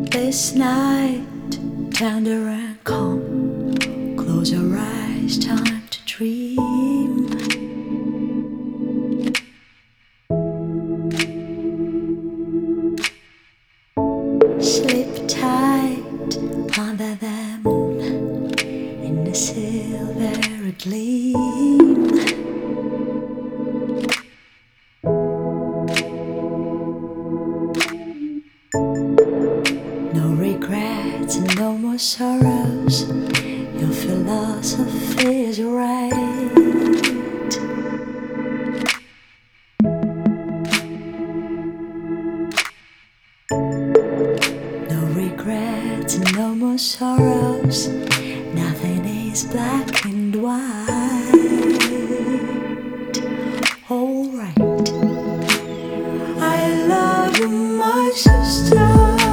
This night, tender and calm. Close your eyes, time to dream. Sleep tight under the moon in the silver gleam. No regrets and no more sorrows. Your philosophy is right. No regrets and no more sorrows. Nothing is black and white. Alright. I love you, my sister.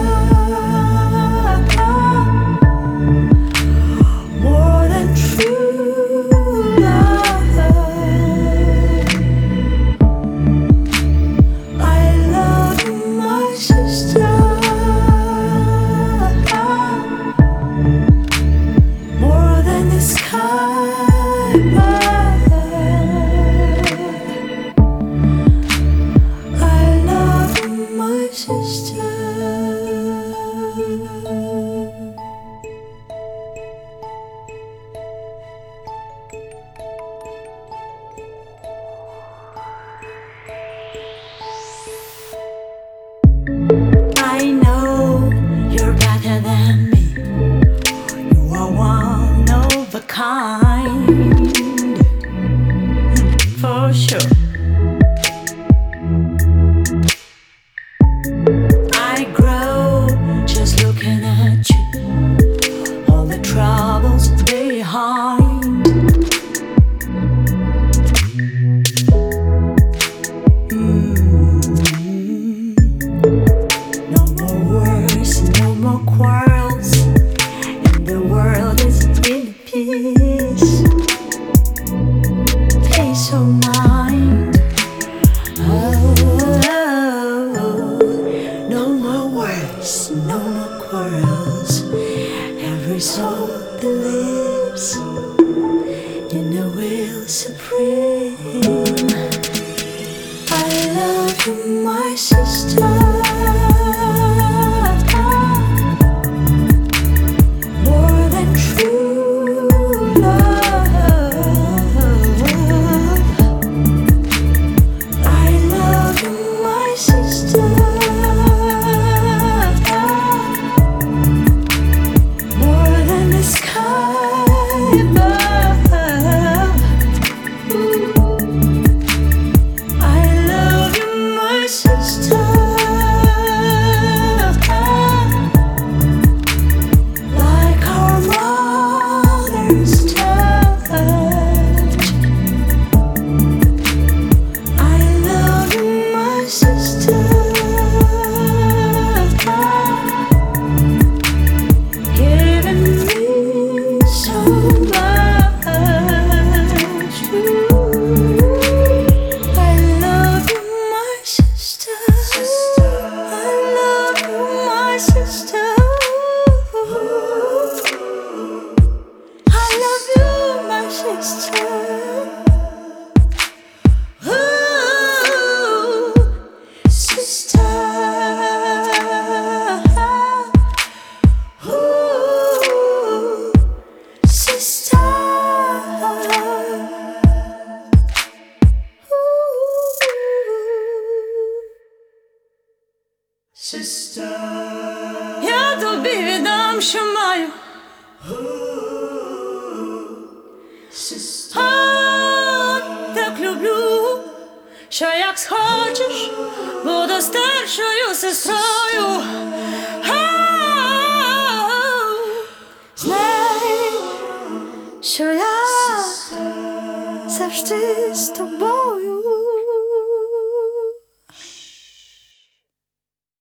I know you're better than me. You are one of a kind, for sure. I grow just looking at you. All the troubles behind. Quarrels, and the world is in peace. Peace of mind. No more words, no more quarrels. Every soul believes in the will supreme. I love you, my sister. Я тобі віддам, що маю. Так люблю, що як схочеш, буду старшою сестрою. Знай, що я завжди з тобою.